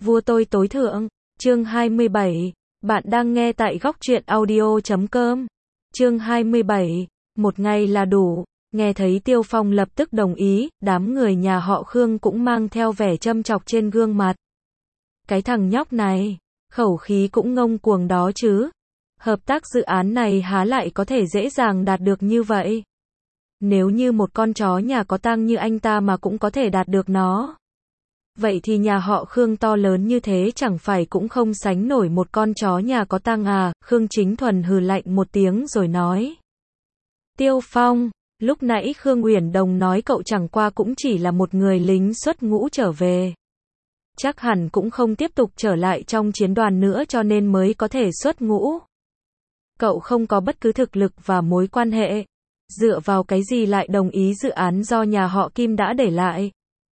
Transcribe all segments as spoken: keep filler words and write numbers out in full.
Vua tôi tối thượng, chương hai mươi bảy, bạn đang nghe tại góc truyện audio chấm com. Chương hai mươi bảy, một ngày là đủ. Nghe thấy Tiêu Phong lập tức đồng ý, đám người nhà họ Khương cũng mang theo vẻ châm chọc trên gương mặt. Cái thằng nhóc này, khẩu khí cũng ngông cuồng đó chứ. Hợp tác dự án này há lại có thể dễ dàng đạt được như vậy. Nếu như một con chó nhà có tang như anh ta mà cũng có thể đạt được nó, vậy thì nhà họ Khương to lớn như thế chẳng phải cũng không sánh nổi một con chó nhà có tang à. Khương Chính Thuần hừ lạnh một tiếng rồi nói. Tiêu Phong, lúc nãy Khương Uyển Đồng nói cậu chẳng qua cũng chỉ là một người lính xuất ngũ trở về. Chắc hẳn cũng không tiếp tục trở lại trong chiến đoàn nữa cho nên mới có thể xuất ngũ. Cậu không có bất cứ thực lực và mối quan hệ. Dựa vào cái gì lại đồng ý dự án do nhà họ Kim đã để lại?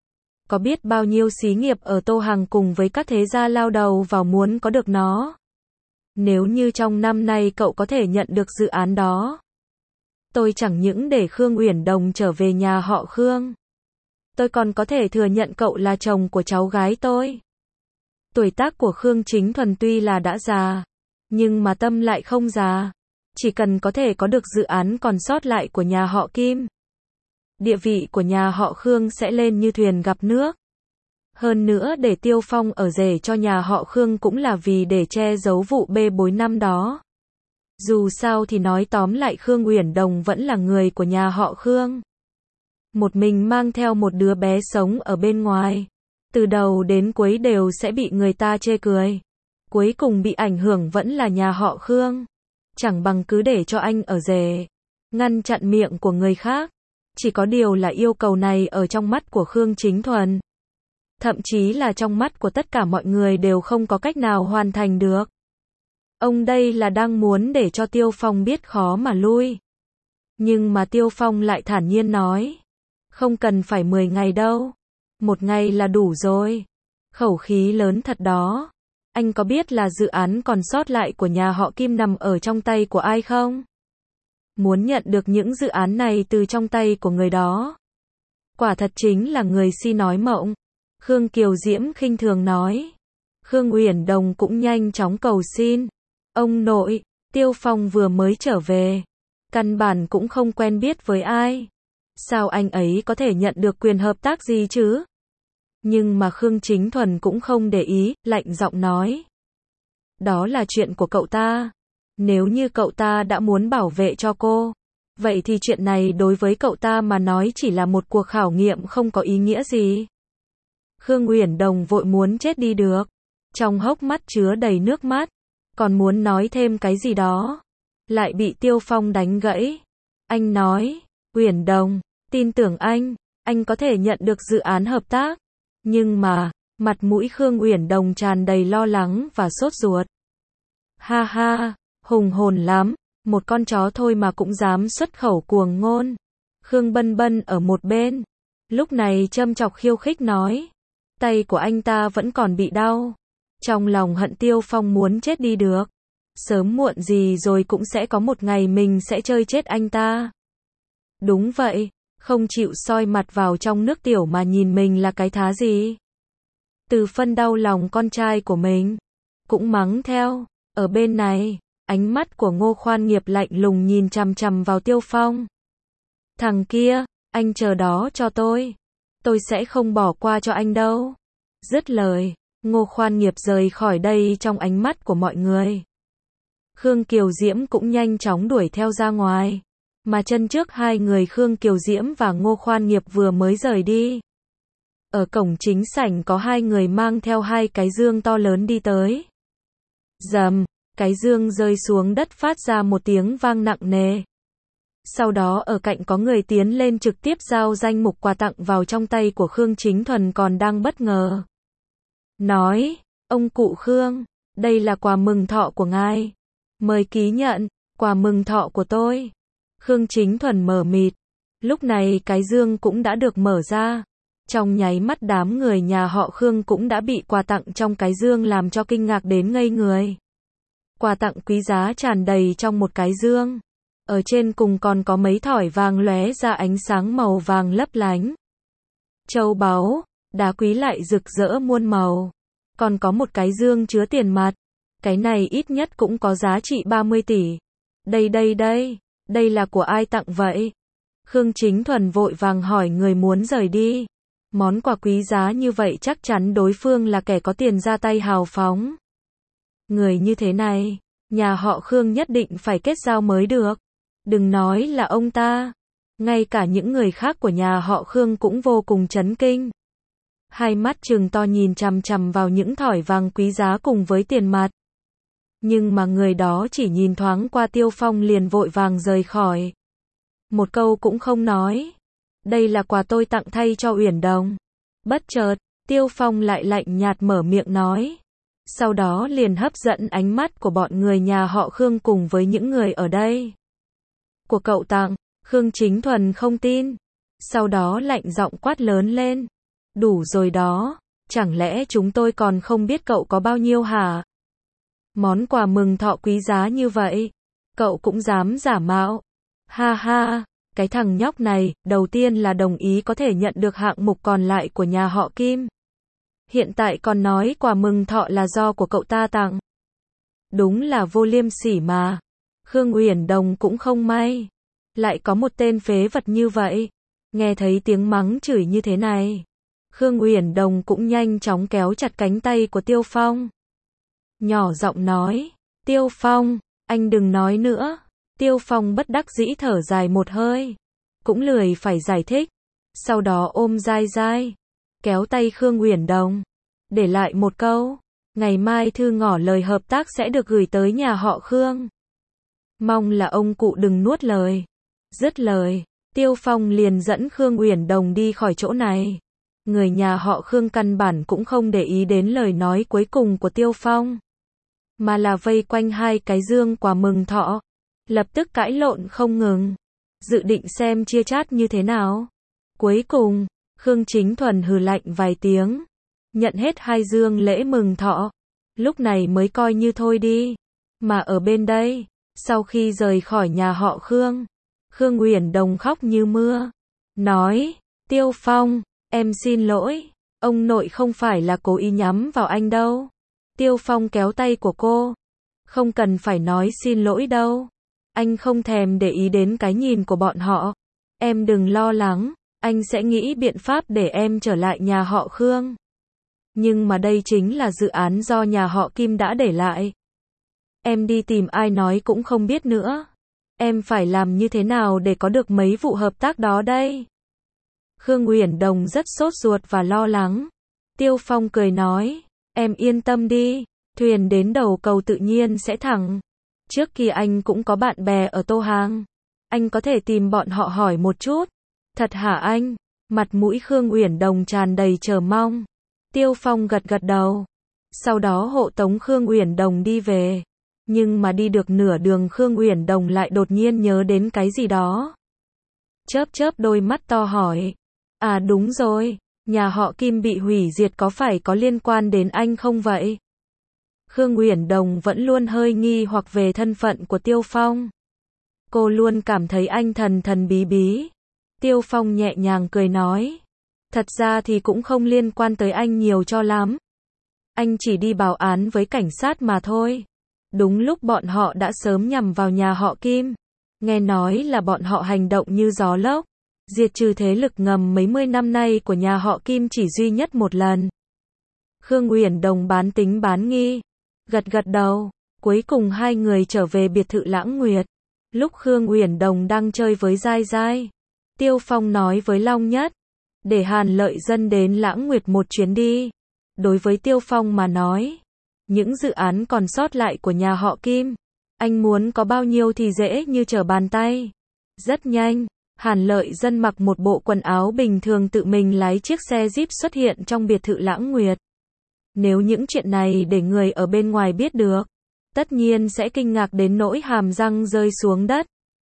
Có biết bao nhiêu xí nghiệp ở Tô Hằng cùng với các thế gia lao đầu vào muốn có được nó. Nếu như trong năm nay cậu có thể nhận được dự án đó, tôi chẳng những để Khương Uyển Đồng trở về nhà họ Khương, tôi còn có thể thừa nhận cậu là chồng của cháu gái tôi. Tuổi tác của Khương Chính Thuần tuy là đã già, nhưng mà tâm lại không già. Chỉ cần có thể có được dự án còn sót lại của nhà họ Kim, địa vị của nhà họ Khương sẽ lên như thuyền gặp nước. Hơn nữa để Tiêu Phong ở rể cho nhà họ Khương cũng là vì để che giấu vụ bê bối năm đó. Dù sao thì nói tóm lại Khương Uyển Đồng vẫn là người của nhà họ Khương. Một mình mang theo một đứa bé sống ở bên ngoài, từ đầu đến cuối đều sẽ bị người ta chê cười. Cuối cùng bị ảnh hưởng vẫn là nhà họ Khương. Chẳng bằng cứ để cho anh ở rể, ngăn chặn miệng của người khác. Chỉ có điều là yêu cầu này ở trong mắt của Khương Chính Thuần, thậm chí là trong mắt của tất cả mọi người đều không có cách nào hoàn thành được. Ông đây là đang muốn để cho Tiêu Phong biết khó mà lui. Nhưng mà Tiêu Phong lại thản nhiên nói, không cần phải mười ngày đâu, một ngày là đủ rồi. Khẩu khí lớn thật đó. Anh có biết là dự án còn sót lại của nhà họ Kim nằm ở trong tay của ai không? Muốn nhận được những dự án này từ trong tay của người đó, quả thật chính là người si nói mộng. Khương Kiều Diễm khinh thường nói. Khương Uyển Đồng cũng nhanh chóng cầu xin. Ông nội, Tiêu Phong vừa mới trở về, căn bản cũng không quen biết với ai. Sao anh ấy có thể nhận được quyền hợp tác gì chứ? Nhưng mà Khương Chính Thuần cũng không để ý, lạnh giọng nói. Đó là chuyện của cậu ta. Nếu như cậu ta đã muốn bảo vệ cho cô, vậy thì chuyện này đối với cậu ta mà nói chỉ là một cuộc khảo nghiệm không có ý nghĩa gì. Khương Uyển Đồng vội muốn chết đi được. Trong hốc mắt chứa đầy nước mắt. Còn muốn nói thêm cái gì đó, lại bị Tiêu Phong đánh gãy. Anh nói, Uyển Đồng, tin tưởng anh, anh có thể nhận được dự án hợp tác. Nhưng mà, mặt mũi Khương Uyển Đồng tràn đầy lo lắng và sốt ruột. Ha ha, hùng hồn lắm, một con chó thôi mà cũng dám xuất khẩu cuồng ngôn. Khương Bân Bân ở một bên, lúc này châm chọc khiêu khích nói. Tay của anh ta vẫn còn bị đau. Trong lòng hận Tiêu Phong muốn chết đi được. Sớm muộn gì rồi cũng sẽ có một ngày mình sẽ chơi chết anh ta. Đúng vậy, không chịu soi mặt vào trong nước tiểu mà nhìn mình là cái thá gì. Từ phân đau lòng con trai của mình, cũng mắng theo. Ở bên này, ánh mắt của Ngô Khoan Nghiệp lạnh lùng nhìn chằm chằm vào Tiêu Phong. Thằng kia, anh chờ đó cho tôi. Tôi sẽ không bỏ qua cho anh đâu. Dứt lời, Ngô Khoan Nghiệp rời khỏi đây trong ánh mắt của mọi người. Khương Kiều Diễm cũng nhanh chóng đuổi theo ra ngoài. Mà chân trước hai người Khương Kiều Diễm và Ngô Khoan Nghiệp vừa mới rời đi. Ở cổng chính sảnh có hai người mang theo hai cái dương to lớn đi tới. Rầm, cái dương rơi xuống đất phát ra một tiếng vang nặng nề. Sau đó ở cạnh có người tiến lên trực tiếp giao danh mục quà tặng vào trong tay của Khương Chính Thuần còn đang bất ngờ. Nói, ông cụ Khương, đây là quà mừng thọ của ngài. Mời ký nhận, quà mừng thọ của tôi. Khương Chính Thuần mờ mịt. Lúc này cái dương cũng đã được mở ra. Trong nháy mắt đám người nhà họ Khương cũng đã bị quà tặng trong cái dương làm cho kinh ngạc đến ngây người. Quà tặng quý giá tràn đầy trong một cái dương. Ở trên cùng còn có mấy thỏi vàng lóe ra ánh sáng màu vàng lấp lánh. Châu báu, đá quý lại rực rỡ muôn màu. còn có một cái dương chứa tiền mặt. Cái này ít nhất cũng có giá trị ba mươi tỷ. Đây đây đây, đây là của ai tặng vậy? Khương Chính Thuần vội vàng hỏi người muốn rời đi. Món quà quý giá như vậy chắc chắn đối phương là kẻ có tiền ra tay hào phóng. Người như thế này, nhà họ Khương nhất định phải kết giao mới được. Đừng nói là ông ta, ngay cả những người khác của nhà họ Khương cũng vô cùng chấn kinh. Hai mắt trừng to nhìn chằm chằm vào những thỏi vàng quý giá cùng với tiền mặt. Nhưng mà người đó chỉ nhìn thoáng qua Tiêu Phong liền vội vàng rời khỏi. Một câu cũng không nói. Đây là quà tôi tặng thay cho Uyển Đồng. Bất chợt, Tiêu Phong lại lạnh nhạt mở miệng nói. Sau đó liền hấp dẫn ánh mắt của bọn người nhà họ Khương cùng với những người ở đây. Của cậu tặng, Khương Chính Thuần không tin. Sau đó lạnh giọng quát lớn lên. Đủ rồi đó, chẳng lẽ chúng tôi còn không biết cậu có bao nhiêu hả? Món quà mừng thọ quý giá như vậy, cậu cũng dám giả mạo. Ha ha, cái thằng nhóc này, đầu tiên là đồng ý có thể nhận được hạng mục còn lại của nhà họ Kim. Hiện tại còn nói quà mừng thọ là do của cậu ta tặng. Đúng là vô liêm sỉ mà. Khương Uyển Đồng cũng không may. Lại có một tên phế vật như vậy. Nghe thấy tiếng mắng chửi như thế này. Khương Uyển Đồng cũng nhanh chóng kéo chặt cánh tay của Tiêu Phong. Nhỏ giọng nói. Tiêu Phong, anh đừng nói nữa. Tiêu Phong bất đắc dĩ thở dài một hơi. Cũng lười phải giải thích. Sau đó ôm dai dai. Kéo tay Khương Uyển Đồng. Để lại một câu. Ngày mai thư ngỏ lời hợp tác sẽ được gửi tới nhà họ Khương. Mong là ông cụ đừng nuốt lời. Dứt lời, Tiêu Phong liền dẫn Khương Uyển Đồng đi khỏi chỗ này. Người nhà họ Khương căn bản cũng không để ý đến lời nói cuối cùng của Tiêu Phong. Mà là vây quanh hai cái dương quà mừng thọ. Lập tức cãi lộn không ngừng. Dự định xem chia chác như thế nào. Cuối cùng, Khương Chính Thuần hừ lạnh vài tiếng. Nhận hết hai dương lễ mừng thọ. Lúc này mới coi như thôi đi. Mà ở bên đây, sau khi rời khỏi nhà họ Khương, Khương Uyển Đồng khóc như mưa. Nói, Tiêu Phong, em xin lỗi. Ông nội không phải là cố ý nhắm vào anh đâu. Tiêu Phong kéo tay của cô. Không cần phải nói xin lỗi đâu. Anh không thèm để ý đến cái nhìn của bọn họ. Em đừng lo lắng. Anh sẽ nghĩ biện pháp để em trở lại nhà họ Khương. Nhưng mà đây chính là dự án do nhà họ Kim đã để lại. Em đi tìm ai nói cũng không biết nữa. Em phải làm như thế nào để có được mấy vụ hợp tác đó đây? Khương Uyển Đồng rất sốt ruột và lo lắng. Tiêu Phong cười nói, em yên tâm đi, thuyền đến đầu cầu tự nhiên sẽ thẳng. Trước kia anh cũng có bạn bè ở Tô Hàng. Anh có thể tìm bọn họ hỏi một chút. Thật hả anh? Mặt mũi Khương Uyển Đồng tràn đầy chờ mong. Tiêu Phong gật gật đầu. Sau đó hộ tống Khương Uyển Đồng đi về. Nhưng mà đi được nửa đường Khương Uyển Đồng lại đột nhiên nhớ đến cái gì đó. Chớp chớp đôi mắt to hỏi. À đúng rồi, nhà họ Kim bị hủy diệt có phải có liên quan đến anh không vậy? Khương Uyển Đồng vẫn luôn hơi nghi hoặc về thân phận của Tiêu Phong. Cô luôn cảm thấy anh thần thần bí bí. Tiêu Phong nhẹ nhàng cười nói. Thật ra thì cũng không liên quan tới anh nhiều cho lắm. Anh chỉ đi báo án với cảnh sát mà thôi. Đúng lúc bọn họ đã sớm nhằm vào nhà họ Kim. Nghe nói là bọn họ hành động như gió lốc. Diệt trừ thế lực ngầm mấy mươi năm nay của nhà họ Kim chỉ duy nhất một lần. Khương Uyển Đồng bán tính bán nghi. Gật gật đầu. Cuối cùng hai người trở về biệt thự Lãng Nguyệt. Lúc Khương Uyển Đồng đang chơi với Giai Giai, Tiêu Phong nói với Long Nhất. Để Hàn Lợi Dân đến Lãng Nguyệt một chuyến đi. Đối với Tiêu Phong mà nói, những dự án còn sót lại của nhà họ Kim, anh muốn có bao nhiêu thì dễ như trở bàn tay. Rất nhanh, Hàn Lợi Dân mặc một bộ quần áo bình thường tự mình lái chiếc xe Jeep xuất hiện trong biệt thự Lãng Nguyệt. Nếu những chuyện này để người ở bên ngoài biết được, tất nhiên sẽ kinh ngạc đến nỗi hàm răng rơi xuống đất.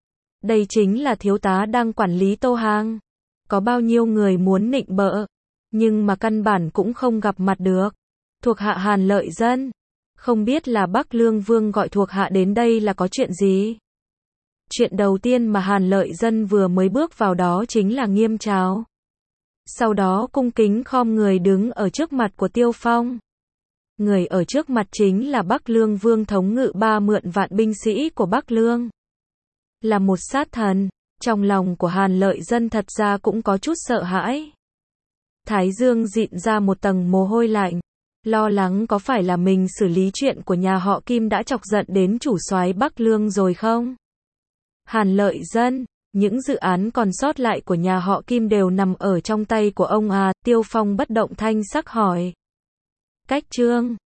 Đây chính là thiếu tá đang quản lý Tô Hàng. Có bao nhiêu người muốn nịnh bợ, nhưng mà căn bản cũng không gặp mặt được. Thuộc hạ Hàn Lợi Dân. Không biết là Bắc Lương Vương gọi thuộc hạ đến đây là có chuyện gì? Chuyện đầu tiên mà Hàn Lợi Dân vừa mới bước vào đó chính là nghiêm chào. Sau đó cung kính khom người đứng ở trước mặt của Tiêu Phong. Người ở trước mặt chính là Bắc Lương Vương Thống Ngự Ba mượn vạn binh sĩ của Bắc Lương. Là một sát thần, trong lòng của Hàn Lợi Dân thật ra cũng có chút sợ hãi. Thái Dương dịn ra một tầng mồ hôi lạnh, lo lắng có phải là mình xử lý chuyện của nhà họ Kim đã chọc giận đến chủ soái Bắc Lương rồi không? Hàn Lợi Dân, những dự án còn sót lại của nhà họ Kim đều nằm ở trong tay của ông à, Tiêu Phong bất động thanh sắc hỏi. Cách Trương,